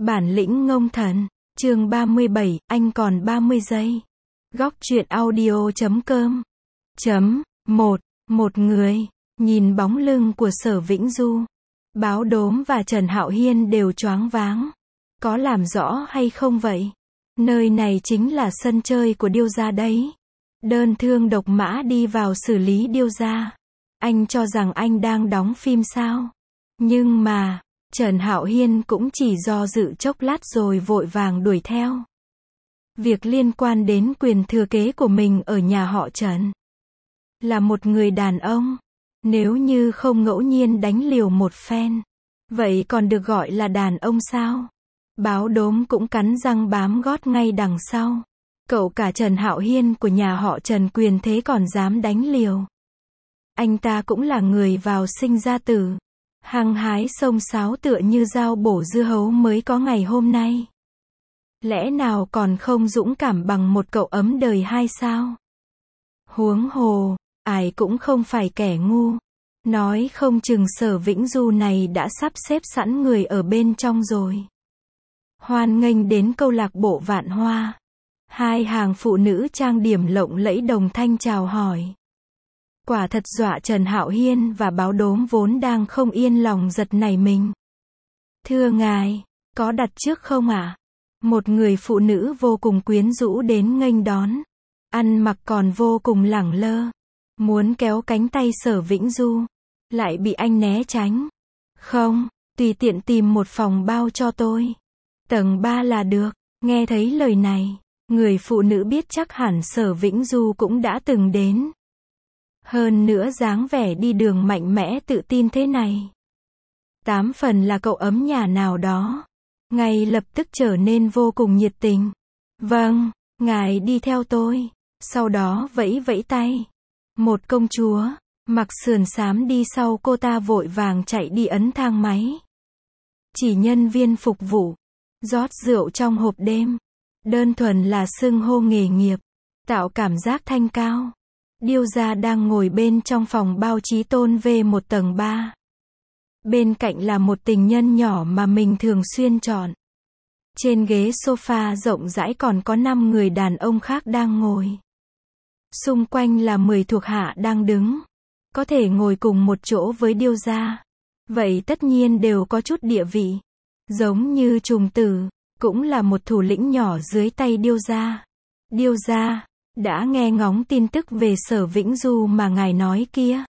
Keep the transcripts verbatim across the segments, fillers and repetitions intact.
Bản lĩnh ngông thần, chương ba mươi bảy, anh còn ba mươi giây. Góc truyện audio chấm com. Chấm, một, một người, nhìn bóng lưng của Sở Vĩnh Du. Báo Đốm và Trần Hạo Hiên đều choáng váng. Có làm rõ hay không vậy? Nơi này chính là sân chơi của Điêu gia đấy. Đơn thương độc mã đi vào xử lý Điêu gia. Anh cho rằng anh đang đóng phim sao? Nhưng mà, Trần Hạo Hiên cũng chỉ do dự chốc lát rồi vội vàng đuổi theo. Việc liên quan đến quyền thừa kế của mình ở nhà họ Trần. Là một người đàn ông. Nếu như không ngẫu nhiên đánh liều một phen, vậy còn được gọi là đàn ông sao? Báo Đốm cũng cắn răng bám gót ngay đằng sau. Cậu cả Trần Hạo Hiên của nhà họ Trần quyền thế còn dám đánh liều. Anh ta cũng là người vào sinh ra tử. Hăng hái xông xáo tựa như dao bổ dưa hấu mới có ngày hôm nay. Lẽ nào còn không dũng cảm bằng một cậu ấm đời hai sao? Huống hồ, ai cũng không phải kẻ ngu. Nói không chừng Sở Vĩnh Du này đã sắp xếp sẵn người ở bên trong rồi. Hoan nghênh đến câu lạc bộ Vạn Hoa. Hai hàng phụ nữ trang điểm lộng lẫy đồng thanh chào hỏi. Quả thật dọa Trần Hạo Hiên và Báo Đốm vốn đang không yên lòng giật nảy mình. Thưa ngài, có đặt trước không ạ? À? Một người phụ nữ vô cùng quyến rũ đến nghênh đón. Ăn mặc còn vô cùng lẳng lơ. Muốn kéo cánh tay Sở Vĩnh Du. Lại bị anh né tránh. Không, tùy tiện tìm một phòng bao cho tôi. Tầng ba là được. Nghe thấy lời này, người phụ nữ biết chắc hẳn Sở Vĩnh Du cũng đã từng đến. Hơn nữa dáng vẻ đi đường mạnh mẽ tự tin thế này. Tám phần là cậu ấm nhà nào đó. Ngay lập tức trở nên vô cùng nhiệt tình. Vâng, ngài đi theo tôi. Sau đó vẫy vẫy tay. Một công chúa, mặc sườn xám đi sau cô ta vội vàng chạy đi ấn thang máy. Chỉ nhân viên phục vụ. Rót rượu trong hộp đêm. Đơn thuần là xưng hô nghề nghiệp. Tạo cảm giác thanh cao. Điêu gia đang ngồi bên trong phòng bao Chí Tôn V một tầng ba. Bên cạnh là một tình nhân nhỏ mà mình thường xuyên chọn. Trên ghế sofa rộng rãi còn có năm người đàn ông khác đang ngồi. Xung quanh là mười thuộc hạ đang đứng. Có thể ngồi cùng một chỗ với Điêu gia. Vậy tất nhiên đều có chút địa vị. Giống như Trùng Tử, cũng là một thủ lĩnh nhỏ dưới tay Điêu gia. Điêu gia đã nghe ngóng tin tức về Sở Vĩnh Du mà ngài nói kia.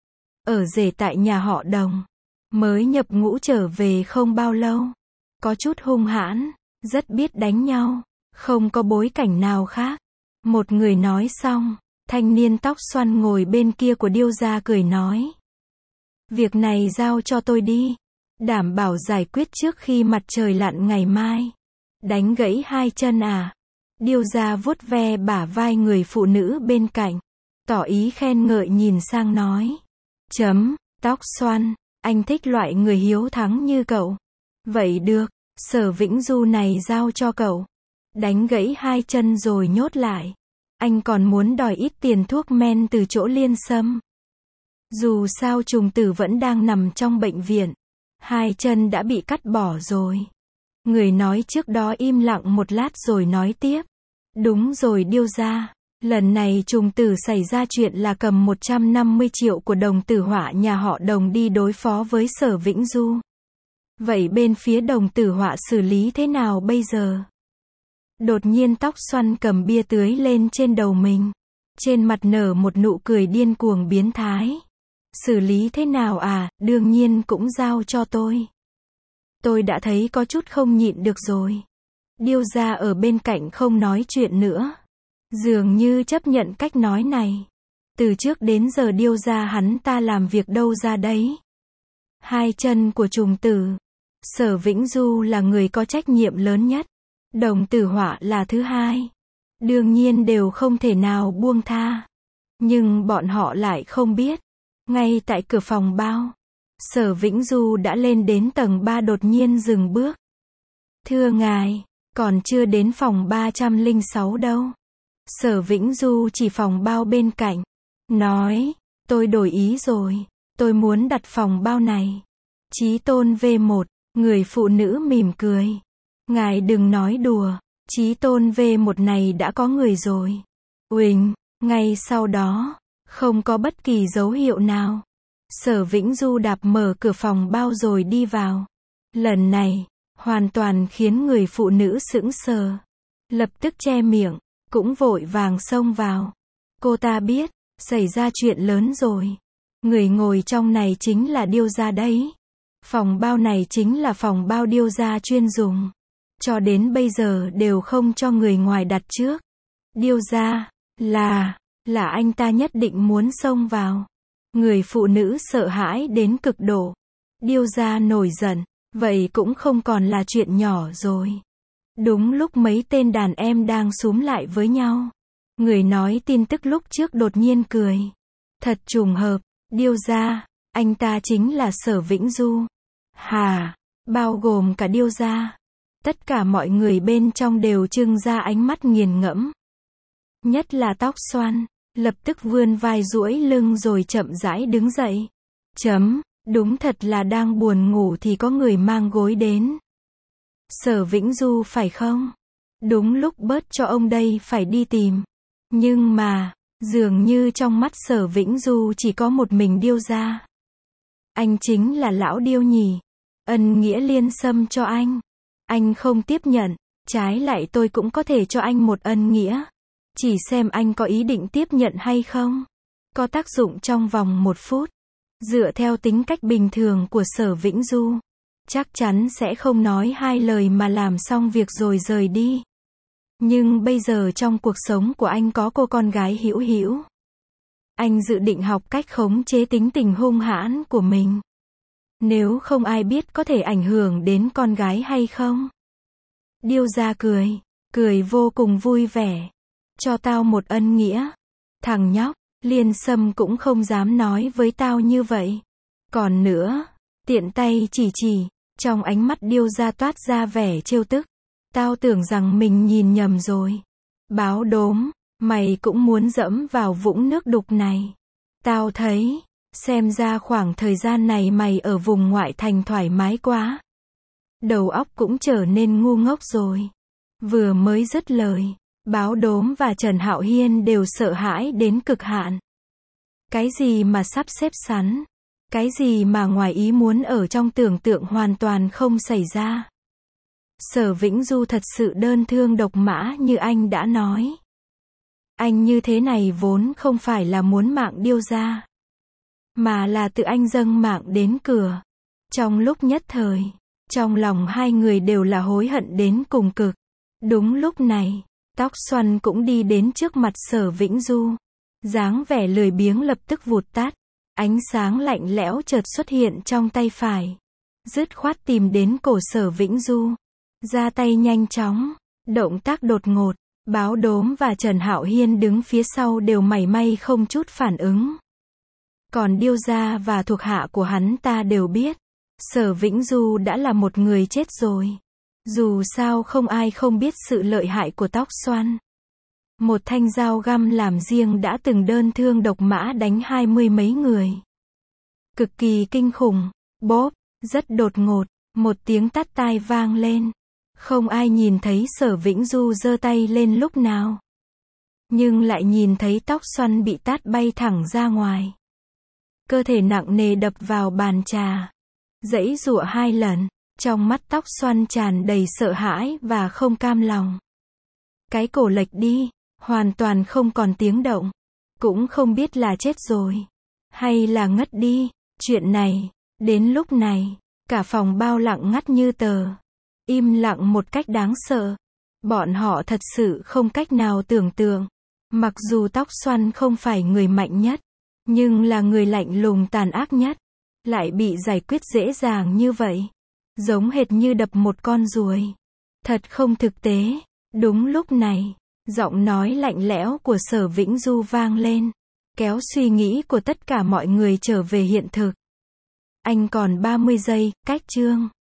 Ở rể tại nhà họ Đồng. Mới nhập ngũ trở về không bao lâu. Có chút hung hãn, rất biết đánh nhau. Không có bối cảnh nào khác. Một người nói xong, thanh niên tóc xoăn ngồi bên kia của Điêu gia cười nói. Việc này giao cho tôi đi. Đảm bảo giải quyết trước khi mặt trời lặn ngày mai. Đánh gãy hai chân à? Điêu gia vuốt ve bả vai người phụ nữ bên cạnh. Tỏ ý khen ngợi nhìn sang nói. Chấm, tóc xoăn, anh thích loại người hiếu thắng như cậu. Vậy được, Sở Vĩnh Du này giao cho cậu. Đánh gãy hai chân rồi nhốt lại. Anh còn muốn đòi ít tiền thuốc men từ chỗ Liên Sâm. Dù sao Trùng Tử vẫn đang nằm trong bệnh viện. Hai chân đã bị cắt bỏ rồi. Người nói trước đó im lặng một lát rồi nói tiếp. Đúng rồi Điêu gia. Lần này Trùng Tử xảy ra chuyện là cầm một trăm năm mươi triệu của Đồng Tử Họa nhà họ Đồng đi đối phó với Sở Vĩnh Du. Vậy bên phía Đồng Tử Họa xử lý thế nào bây giờ? Đột nhiên tóc xoăn cầm bia tưới lên trên đầu mình. Trên mặt nở một nụ cười điên cuồng biến thái. Xử lý thế nào à, đương nhiên cũng giao cho tôi. Tôi đã thấy có chút không nhịn được rồi. Điêu gia ở bên cạnh không nói chuyện nữa. Dường như chấp nhận cách nói này. Từ trước đến giờ Điêu gia hắn ta làm việc đâu ra đấy. Hai chân của Trùng Tử. Sở Vĩnh Du là người có trách nhiệm lớn nhất. Đồng Tử Họa là thứ hai. Đương nhiên đều không thể nào buông tha. Nhưng bọn họ lại không biết. Ngay tại cửa phòng bao. Sở Vĩnh Du đã lên đến tầng ba đột nhiên dừng bước. Thưa ngài, còn chưa đến phòng ba trăm lẻ sáu đâu. Sở Vĩnh Du chỉ phòng bao bên cạnh. Nói, tôi đổi ý rồi. Tôi muốn đặt phòng bao này. Chí Tôn V một, người phụ nữ mỉm cười. Ngài đừng nói đùa, Chí Tôn vê một này đã có người rồi. Uỳnh, ngay sau đó, không có bất kỳ dấu hiệu nào. Sở Vĩnh Du đạp mở cửa phòng bao rồi đi vào. Lần này, hoàn toàn khiến người phụ nữ sững sờ. Lập tức che miệng, cũng vội vàng xông vào. Cô ta biết, xảy ra chuyện lớn rồi. Người ngồi trong này chính là điêu gia đấy. Phòng bao này chính là phòng bao điêu gia chuyên dùng. Cho đến bây giờ đều không cho người ngoài đặt trước. Điêu gia, là, là anh ta nhất định muốn xông vào. Người phụ nữ sợ hãi đến cực độ. Điêu gia nổi giận, vậy cũng không còn là chuyện nhỏ rồi. Đúng lúc mấy tên đàn em đang xúm lại với nhau. Người nói tin tức lúc trước đột nhiên cười. Thật trùng hợp, điêu gia, anh ta chính là Sở Vĩnh Du. Hà, bao gồm cả điêu gia. Tất cả mọi người bên trong đều trưng ra ánh mắt nghiền ngẫm. Nhất là Tóc Xoăn, lập tức vươn vai duỗi lưng rồi chậm rãi đứng dậy. Chấm, đúng thật là đang buồn ngủ thì có người mang gối đến. Sở Vĩnh Du phải không? Đúng lúc bớt cho ông đây phải đi tìm. Nhưng mà, dường như trong mắt Sở Vĩnh Du chỉ có một mình điêu gia. Anh chính là lão điêu nhỉ? Ân nghĩa liên xâm cho anh. Anh không tiếp nhận, trái lại tôi cũng có thể cho anh một ân nghĩa. Chỉ xem anh có ý định tiếp nhận hay không. Có tác dụng trong vòng một phút. Dựa theo tính cách bình thường của Sở Vĩnh Du, chắc chắn sẽ không nói hai lời mà làm xong việc rồi rời đi. Nhưng bây giờ trong cuộc sống của anh có cô con gái Hữu Hữu. Anh dự định học cách khống chế tính tình hung hãn của mình. Nếu không ai biết có thể ảnh hưởng đến con gái hay không. Điêu gia cười, cười vô cùng vui vẻ. Cho tao một ân nghĩa. Thằng nhóc, Liên Sâm cũng không dám nói với tao như vậy. Còn nữa, tiện tay chỉ chỉ, trong ánh mắt điêu gia toát ra vẻ trêu tức. Tao tưởng rằng mình nhìn nhầm rồi. Báo đốm, mày cũng muốn dẫm vào vũng nước đục này. Tao thấy, xem ra khoảng thời gian này mày ở vùng ngoại thành thoải mái quá. Đầu óc cũng trở nên ngu ngốc rồi. Vừa mới dứt lời, Báo Đốm và Trần Hạo Hiên đều sợ hãi đến cực hạn. Cái gì mà sắp xếp sẵn? Cái gì mà ngoài ý muốn ở trong tưởng tượng hoàn toàn không xảy ra? Sở Vĩnh Du thật sự đơn thương độc mã như anh đã nói. Anh như thế này vốn không phải là muốn mạng điêu gia, mà là tự anh dâng mạng đến cửa. Trong lúc nhất thời, trong lòng hai người đều là hối hận đến cùng cực. Đúng lúc này, Tóc Xoăn cũng đi đến trước mặt Sở Vĩnh Du. Dáng vẻ lười biếng lập tức vụt tắt. Ánh sáng lạnh lẽo chợt xuất hiện trong tay phải. Dứt khoát tìm đến cổ Sở Vĩnh Du. Ra tay nhanh chóng. Động tác đột ngột. Báo Đốm và Trần Hạo Hiên đứng phía sau đều mảy may không chút phản ứng. Còn điêu gia và thuộc hạ của hắn ta đều biết. Sở Vĩnh Du đã là một người chết rồi. Dù sao không ai không biết sự lợi hại của Tóc Xoăn. Một thanh dao găm làm riêng đã từng đơn thương độc mã đánh hai mươi mấy người. Cực kỳ kinh khủng. Bốp, rất đột ngột, một tiếng tát tai vang lên. Không ai nhìn thấy Sở Vĩnh Du giơ tay lên lúc nào. Nhưng lại nhìn thấy Tóc Xoăn bị tát bay thẳng ra ngoài. Cơ thể nặng nề đập vào bàn trà. Giãy giụa hai lần. Trong mắt Tóc Xoăn tràn đầy sợ hãi và không cam lòng. Cái cổ lệch đi, hoàn toàn không còn tiếng động. Cũng không biết là chết rồi, hay là ngất đi. Chuyện này, đến lúc này, cả phòng bao lặng ngắt như tờ. Im lặng một cách đáng sợ. Bọn họ thật sự không cách nào tưởng tượng. Mặc dù Tóc Xoăn không phải người mạnh nhất, nhưng là người lạnh lùng tàn ác nhất. Lại bị giải quyết dễ dàng như vậy. Giống hệt như đập một con ruồi. Thật không thực tế. Đúng lúc này, giọng nói lạnh lẽo của Sở Vĩnh Du vang lên. Kéo suy nghĩ của tất cả mọi người trở về hiện thực. Anh còn ba mươi giây, cách chương.